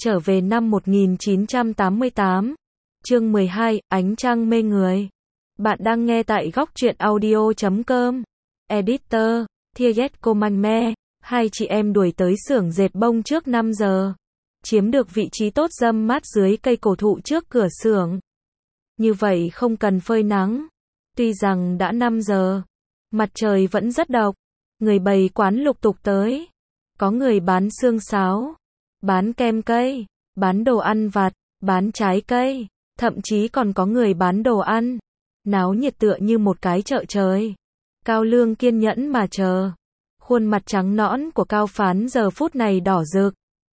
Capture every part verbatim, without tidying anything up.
Trở về năm một nghìn chín trăm tám mươi tám. Chương mười hai, Ánh trăng mê người. Bạn đang nghe tại góc truyện audio chấm com. Editor, Thiaget Comanme. Hai chị em đuổi tới xưởng dệt bông trước năm giờ. Chiếm được vị trí tốt râm mát dưới cây cổ thụ trước cửa xưởng. Như vậy không cần phơi nắng. Tuy rằng đã năm giờ, mặt trời vẫn rất độc. Người bày quán lục tục tới. Có người bán xương sáo, bán kem cây, bán đồ ăn vặt, bán trái cây, thậm chí còn có người bán đồ ăn. Náo nhiệt tựa như một cái chợ trời. Cao Lương kiên nhẫn mà chờ. Khuôn mặt trắng nõn của Cao Phán giờ phút này đỏ rực.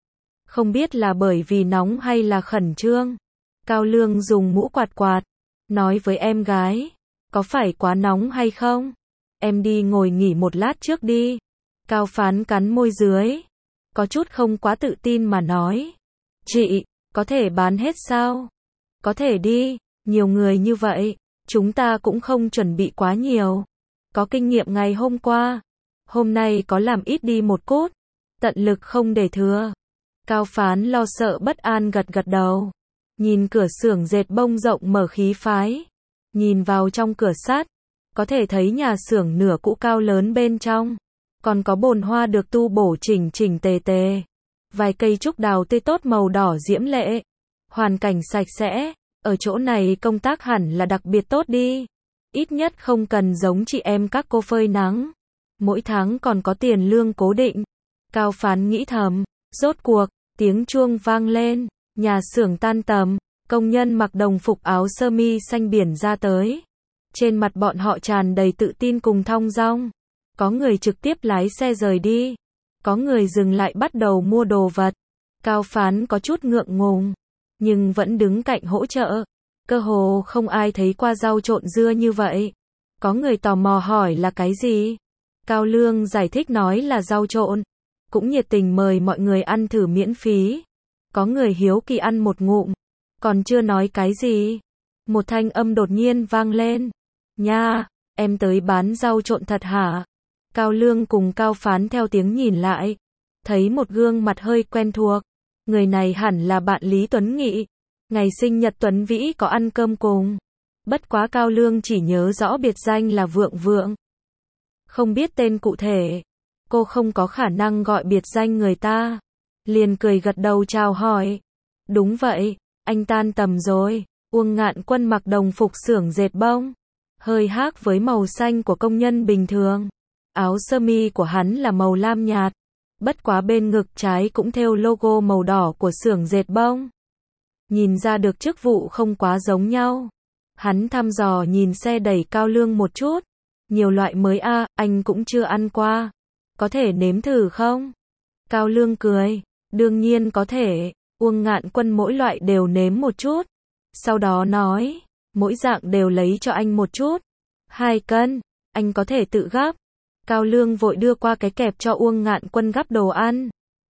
Không biết là bởi vì nóng hay là khẩn trương. Cao Lương dùng mũ quạt quạt, nói với em gái, có phải quá nóng hay không? Em đi ngồi nghỉ một lát trước đi. Cao Phán cắn môi dưới, có chút không quá tự tin mà nói, chị, có thể bán hết sao? Có thể đi, nhiều người như vậy, chúng ta cũng không chuẩn bị quá nhiều. Có kinh nghiệm ngày hôm qua, hôm nay có làm ít đi một cốt, tận lực không để thừa. Cao Phán lo sợ bất an gật gật đầu, nhìn cửa xưởng dệt bông rộng mở khí phái, nhìn vào trong cửa sắt, có thể thấy nhà xưởng nửa cũ cao lớn bên trong, còn có bồn hoa được tu bổ chỉnh chỉnh tề tề, vài cây trúc đào tươi tốt màu đỏ diễm lệ, hoàn cảnh sạch sẽ, ở chỗ này công tác hẳn là đặc biệt tốt đi, ít nhất không cần giống chị em các cô phơi nắng, mỗi tháng còn có tiền lương cố định. Cao Phán nghĩ thầm, rốt cuộc, tiếng chuông vang lên, nhà xưởng tan tầm, công nhân mặc đồng phục áo sơ mi xanh biển ra tới. Trên mặt bọn họ tràn đầy tự tin cùng thong dong. Có người trực tiếp lái xe rời đi. Có người dừng lại bắt đầu mua đồ vật. Cao Phán có chút ngượng ngùng, nhưng vẫn đứng cạnh hỗ trợ. Cơ hồ không ai thấy qua rau trộn dưa như vậy. Có người tò mò hỏi là cái gì? Cao Lương giải thích nói là rau trộn. Cũng nhiệt tình mời mọi người ăn thử miễn phí. Có người hiếu kỳ ăn một ngụm. Còn chưa nói cái gì, một thanh âm đột nhiên vang lên. Nha, em tới bán rau trộn thật hả? Cao Lương cùng Cao Phán theo tiếng nhìn lại, thấy một gương mặt hơi quen thuộc. Người này hẳn là bạn Lý Tuấn Nghị. Ngày sinh nhật Tuấn Vĩ có ăn cơm cùng. Bất quá Cao Lương chỉ nhớ rõ biệt danh là Vượng Vượng. Không biết tên cụ thể. Cô không có khả năng gọi biệt danh người ta. Liền cười gật đầu chào hỏi. Đúng vậy, anh tan tầm rồi. Uông Ngạn Quân mặc đồng phục xưởng dệt bông, hơi khác với màu xanh của công nhân bình thường. Áo sơ mi của hắn là màu lam nhạt, bất quá bên ngực trái cũng thêu logo màu đỏ của xưởng dệt bông. Nhìn ra được chức vụ không quá giống nhau. Hắn thăm dò nhìn xe đẩy Cao Lương một chút. Nhiều loại mới a, à, anh cũng chưa ăn qua. Có thể nếm thử không? Cao Lương cười, đương nhiên có thể. Uông Ngạn Quân mỗi loại đều nếm một chút. Sau đó nói, mỗi dạng đều lấy cho anh một chút. Hai cân, anh có thể tự gắp. Cao Lương vội đưa qua cái kẹp cho Uông Ngạn Quân gắp đồ ăn.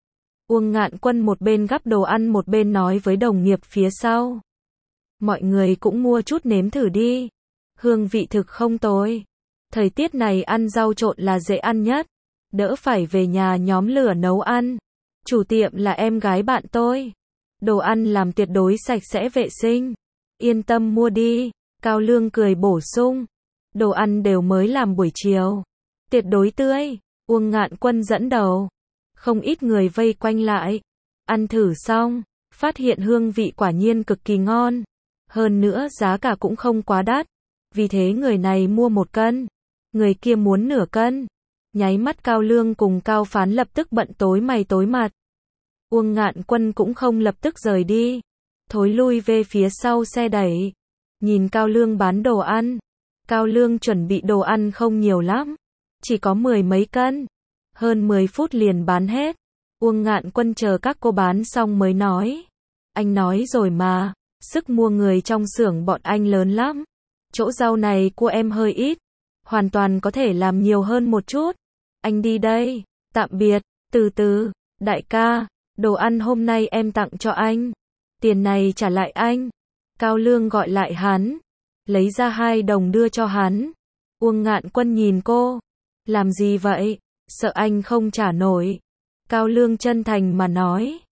Uông Ngạn Quân một bên gắp đồ ăn một bên nói với đồng nghiệp phía sau. Mọi người cũng mua chút nếm thử đi. Hương vị thực không tồi. Thời tiết này ăn rau trộn là dễ ăn nhất. Đỡ phải về nhà nhóm lửa nấu ăn. Chủ tiệm là em gái bạn tôi. Đồ ăn làm tuyệt đối sạch sẽ vệ sinh. Yên tâm mua đi. Cao Lương cười bổ sung. Đồ ăn đều mới làm buổi chiều. Tuyệt đối tươi. Uông Ngạn Quân dẫn đầu. Không ít người vây quanh lại. Ăn thử xong, phát hiện hương vị quả nhiên cực kỳ ngon. Hơn nữa giá cả cũng không quá đắt. Vì thế người này mua một cân. Người kia muốn nửa cân. Nháy mắt Cao Lương cùng Cao Phán lập tức bận tối mày tối mặt. Uông Ngạn Quân cũng không lập tức rời đi. Thối lui về phía sau xe đẩy. Nhìn Cao Lương bán đồ ăn. Cao Lương chuẩn bị đồ ăn không nhiều lắm. Chỉ có mười mấy cân. Hơn mười phút liền bán hết. Uông Ngạn Quân chờ các cô bán xong mới nói. Anh nói rồi mà. Sức mua người trong xưởng bọn anh lớn lắm. Chỗ rau này của em hơi ít. Hoàn toàn có thể làm nhiều hơn một chút. Anh đi đây. Tạm biệt. Từ từ. Đại ca. Đồ ăn hôm nay em tặng cho anh. Tiền này trả lại anh. Cao Lương gọi lại hắn. Lấy ra hai đồng đưa cho hắn. Uông Ngạn Quân nhìn cô. Làm gì vậy? Sợ anh không trả nổi. Cao Lương chân thành mà nói.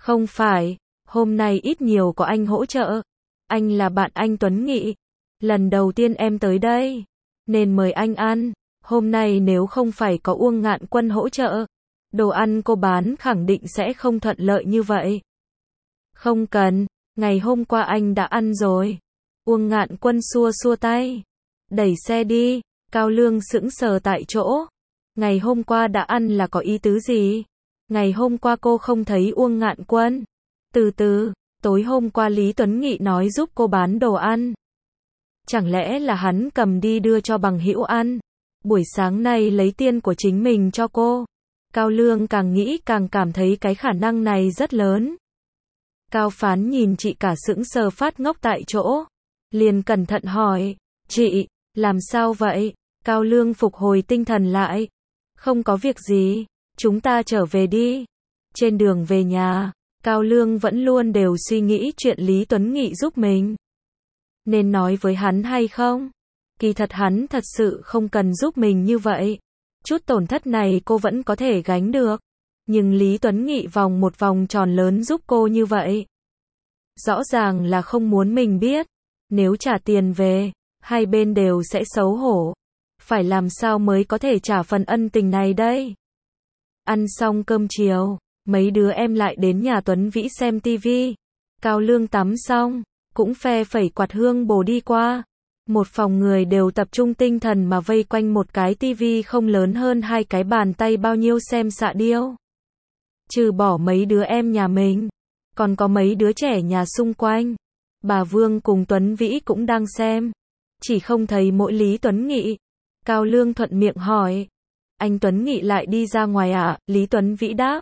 Không phải, hôm nay ít nhiều có anh hỗ trợ. Anh là bạn anh Tuấn Nghị. Lần đầu tiên em tới đây, nên mời anh ăn. Hôm nay nếu không phải có Uông Ngạn Quân hỗ trợ, đồ ăn cô bán khẳng định sẽ không thuận lợi như vậy. Không cần, ngày hôm qua anh đã ăn rồi. Uông Ngạn Quân xua xua tay. Đẩy xe đi, Cao Lương sững sờ tại chỗ. Ngày hôm qua đã ăn là có ý tứ gì? Ngày hôm qua cô không thấy Uông Ngạn Quân. Từ từ, tối hôm qua Lý Tuấn Nghị nói giúp cô bán đồ ăn. Chẳng lẽ là hắn cầm đi đưa cho bằng hữu ăn? Buổi sáng nay lấy tiền của chính mình cho cô. Cao Lương càng nghĩ càng cảm thấy cái khả năng này rất lớn. Cao Phán nhìn chị cả sững sờ phát ngốc tại chỗ. Liền cẩn thận hỏi, chị, làm sao vậy? Cao Lương phục hồi tinh thần lại. Không có việc gì, chúng ta trở về đi. Trên đường về nhà, Cao Lương vẫn luôn đều suy nghĩ chuyện Lý Tuấn Nghị giúp mình. Nên nói với hắn hay không? Kỳ thật hắn thật sự không cần giúp mình như vậy. Chút tổn thất này cô vẫn có thể gánh được. Nhưng Lý Tuấn Nghị vòng một vòng tròn lớn giúp cô như vậy. Rõ ràng là không muốn mình biết. Nếu trả tiền về, hai bên đều sẽ xấu hổ. Phải làm sao mới có thể trả phần ân tình này đây? Ăn xong cơm chiều, mấy đứa em lại đến nhà Tuấn Vĩ xem tivi. Cao Lương tắm xong, cũng phe phẩy quạt hương bồ đi qua. Một phòng người đều tập trung tinh thần mà vây quanh một cái tivi không lớn hơn hai cái bàn tay bao nhiêu xem xạ điêu. Trừ bỏ mấy đứa em nhà mình, còn có mấy đứa trẻ nhà xung quanh. Bà Vương cùng Tuấn Vĩ cũng đang xem. Chỉ không thấy mỗi Lý Tuấn Nghị. Cao Lương thuận miệng hỏi. Anh Tuấn Nghị lại đi ra ngoài à? Lý Tuấn Vĩ đáp.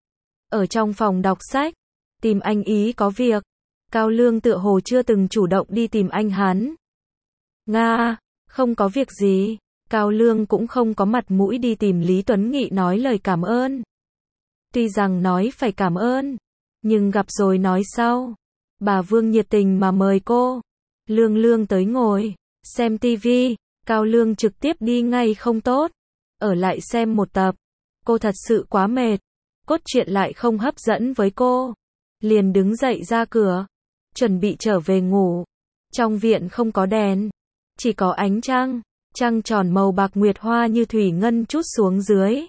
Ở trong phòng đọc sách. Tìm anh ý có việc. Cao Lương tựa hồ chưa từng chủ động đi tìm anh hắn. Nga, không có việc gì. Cao Lương cũng không có mặt mũi đi tìm Lý Tuấn Nghị nói lời cảm ơn. Tuy rằng nói phải cảm ơn, nhưng gặp rồi nói sau. Bà Vương nhiệt tình mà mời cô. Lương Lương tới ngồi, xem tivi. Cao Lương trực tiếp đi ngay không tốt. Ở lại xem một tập. Cô thật sự quá mệt. Cốt truyện lại không hấp dẫn với cô. Liền đứng dậy ra cửa. Chuẩn bị trở về ngủ. Trong viện không có đèn. Chỉ có ánh trăng. Trăng tròn màu bạc nguyệt hoa như thủy ngân trút xuống dưới.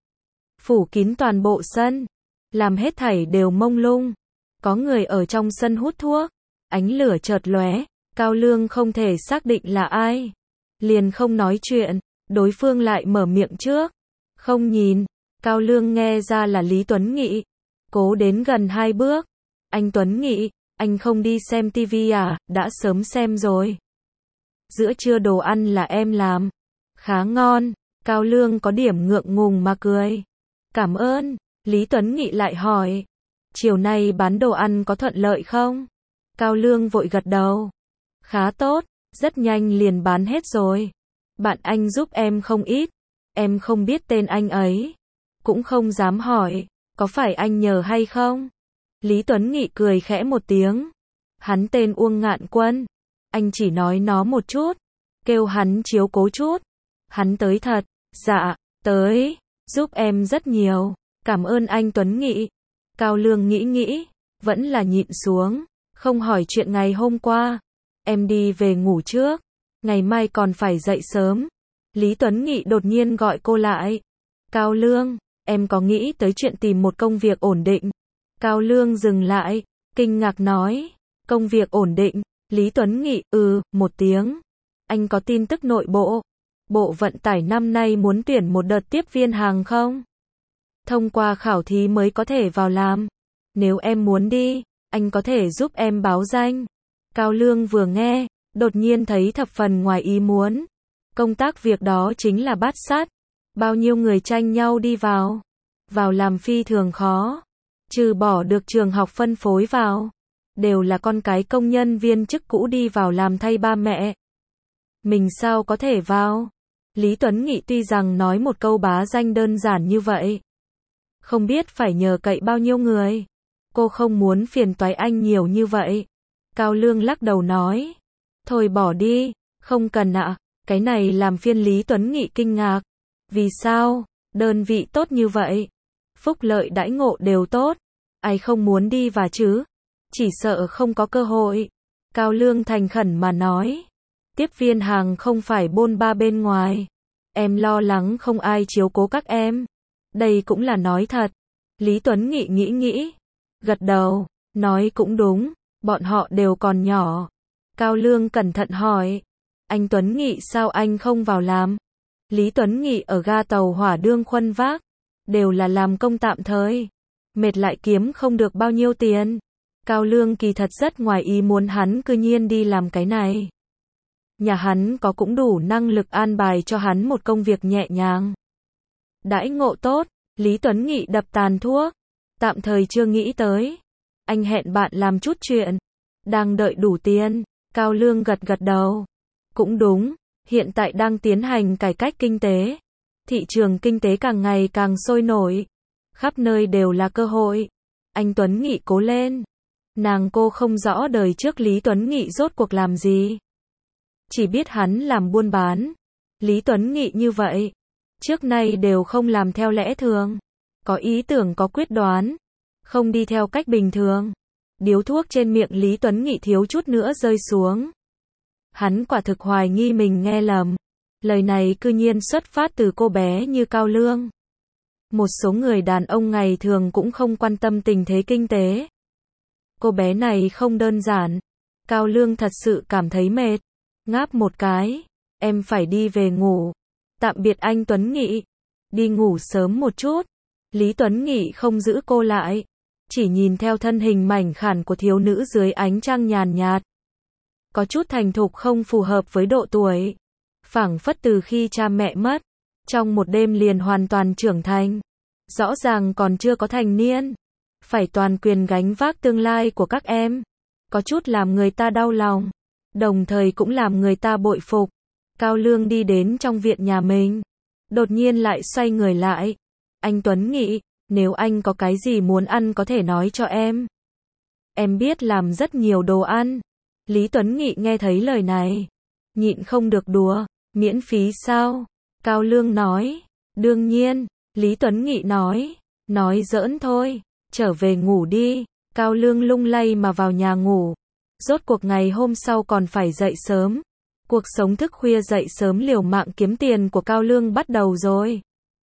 Phủ kín toàn bộ sân. Làm hết thảy đều mông lung. Có người ở trong sân hút thuốc. Ánh lửa chợt lóe. Cao Lương không thể xác định là ai. Liền không nói chuyện. Đối phương lại mở miệng trước. Không nhìn. Cao Lương nghe ra là Lý Tuấn Nghị. Cố đến gần hai bước. Anh Tuấn Nghị, anh không đi xem tivi à? Đã sớm xem rồi. Giữa trưa đồ ăn là em làm. Khá ngon. Cao Lương có điểm ngượng ngùng mà cười. Cảm ơn. Lý Tuấn Nghị lại hỏi. Chiều nay bán đồ ăn có thuận lợi không? Cao Lương vội gật đầu. Khá tốt, rất nhanh liền bán hết rồi. Bạn anh giúp em không ít. Em không biết tên anh ấy. Cũng không dám hỏi. Có phải anh nhờ hay không? Lý Tuấn Nghị cười khẽ một tiếng. Hắn tên Uông Ngạn Quân. Anh chỉ nói nó một chút. Kêu hắn chiếu cố chút. Hắn tới thật. Dạ, tới. Giúp em rất nhiều. Cảm ơn anh Tuấn Nghị. Cao Lương nghĩ nghĩ. Vẫn là nhịn xuống. Không hỏi chuyện ngày hôm qua. Em đi về ngủ trước. Ngày mai còn phải dậy sớm. Lý Tuấn Nghị đột nhiên gọi cô lại. Cao Lương, em có nghĩ tới chuyện tìm một công việc ổn định? Cao Lương dừng lại. Kinh ngạc nói. Công việc ổn định. Lý Tuấn Nghị, ừ, một tiếng. Anh có tin tức nội bộ. Bộ vận tải năm nay muốn tuyển một đợt tiếp viên hàng không? Thông qua khảo thí mới có thể vào làm. Nếu em muốn đi, anh có thể giúp em báo danh. Cao Lương vừa nghe, đột nhiên thấy thập phần ngoài ý muốn. Công tác việc đó chính là bát sát. Bao nhiêu người tranh nhau đi vào. Vào làm phi thường khó. Trừ bỏ được trường học phân phối vào. Đều là con cái công nhân viên chức cũ đi vào làm thay ba mẹ. Mình sao có thể vào? Lý Tuấn Nghị tuy rằng nói một câu bá danh đơn giản như vậy. Không biết phải nhờ cậy bao nhiêu người. Cô không muốn phiền toái anh nhiều như vậy. Cao Lương lắc đầu nói. Thôi bỏ đi, không cần ạ. Cái này làm phiền Lý Tuấn Nghị kinh ngạc. Vì sao? Đơn vị tốt như vậy. Phúc lợi đãi ngộ đều tốt. Ai không muốn đi và chứ? Chỉ sợ không có cơ hội. Cao Lương thành khẩn mà nói. Tiếp viên hàng không phải bôn ba bên ngoài. Em lo lắng không ai chiếu cố các em. Đây cũng là nói thật. Lý Tuấn Nghị nghĩ nghĩ. Gật đầu, nói cũng đúng, bọn họ đều còn nhỏ. Cao Lương cẩn thận hỏi. Anh Tuấn Nghị sao anh không vào làm? Lý Tuấn Nghị ở ga tàu hỏa đương khuân vác. Đều là làm công tạm thời. Mệt lại kiếm không được bao nhiêu tiền. Cao Lương kỳ thật rất ngoài ý muốn hắn cư nhiên đi làm cái này. Nhà hắn có cũng đủ năng lực an bài cho hắn một công việc nhẹ nhàng. Đãi ngộ tốt, Lý Tuấn Nghị đập tàn thuốc. Tạm thời chưa nghĩ tới. Anh hẹn bạn làm chút chuyện. Đang đợi đủ tiền. Cao Lương gật gật đầu. Cũng đúng, hiện tại đang tiến hành cải cách kinh tế. Thị trường kinh tế càng ngày càng sôi nổi. Khắp nơi đều là cơ hội. Anh Tuấn Nghị cố lên. Nàng cô không rõ đời trước Lý Tuấn Nghị rốt cuộc làm gì. Chỉ biết hắn làm buôn bán. Lý Tuấn Nghị như vậy. Trước nay đều không làm theo lẽ thường. Có ý tưởng có quyết đoán. Không đi theo cách bình thường. Điếu thuốc trên miệng Lý Tuấn Nghị thiếu chút nữa rơi xuống. Hắn quả thực hoài nghi mình nghe lầm. Lời này cư nhiên xuất phát từ cô bé như Cao Lương. Một số người đàn ông ngày thường cũng không quan tâm tình thế kinh tế. Cô bé này không đơn giản. Cao Lương thật sự cảm thấy mệt. Ngáp một cái. Em phải đi về ngủ. Tạm biệt anh Tuấn Nghị. Đi ngủ sớm một chút. Lý Tuấn Nghị không giữ cô lại. Chỉ nhìn theo thân hình mảnh khảnh của thiếu nữ dưới ánh trăng nhàn nhạt. Có chút thành thục không phù hợp với độ tuổi. Phảng phất từ khi cha mẹ mất. Trong một đêm liền hoàn toàn trưởng thành. Rõ ràng còn chưa có thành niên. Phải toàn quyền gánh vác tương lai của các em. Có chút làm người ta đau lòng. Đồng thời cũng làm người ta bội phục. Cao Lương đi đến trong viện nhà mình. Đột nhiên lại xoay người lại. Anh Tuấn Nghị, nếu anh có cái gì muốn ăn có thể nói cho em. Em biết làm rất nhiều đồ ăn. Lý Tuấn Nghị nghe thấy lời này. Nhịn không được đùa. Miễn phí sao? Cao Lương nói. Đương nhiên. Lý Tuấn Nghị nói. Nói giỡn thôi. Trở về ngủ đi. Cao Lương lung lay mà vào nhà ngủ. Rốt cuộc ngày hôm sau còn phải dậy sớm. Cuộc sống thức khuya dậy sớm liều mạng kiếm tiền của Cao Lương bắt đầu rồi.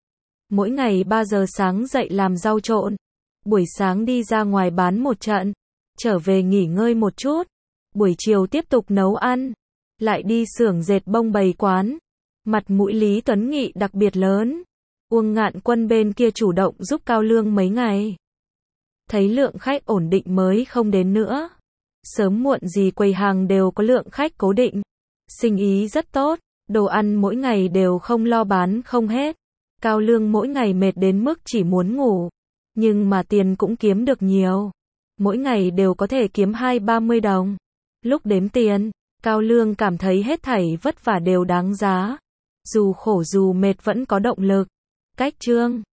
Mỗi ngày ba giờ sáng dậy làm rau trộn. Buổi sáng đi ra ngoài bán một trận. Trở về nghỉ ngơi một chút. Buổi chiều tiếp tục nấu ăn. Lại đi xưởng dệt bông bày quán. Mặt mũi Lý Tuấn Nghị đặc biệt lớn. Uông Ngạn Quân bên kia chủ động giúp Cao Lương mấy ngày. Thấy lượng khách ổn định mới không đến nữa. Sớm muộn gì quầy hàng đều có lượng khách cố định. Sinh ý rất tốt. Đồ ăn mỗi ngày đều không lo bán không hết. Cao Lương mỗi ngày mệt đến mức chỉ muốn ngủ. Nhưng mà tiền cũng kiếm được nhiều. Mỗi ngày đều có thể kiếm hai ba mươi đồng. Lúc đếm tiền, Cao Lương cảm thấy hết thảy vất vả đều đáng giá. Dù khổ dù mệt vẫn có động lực. Cách chương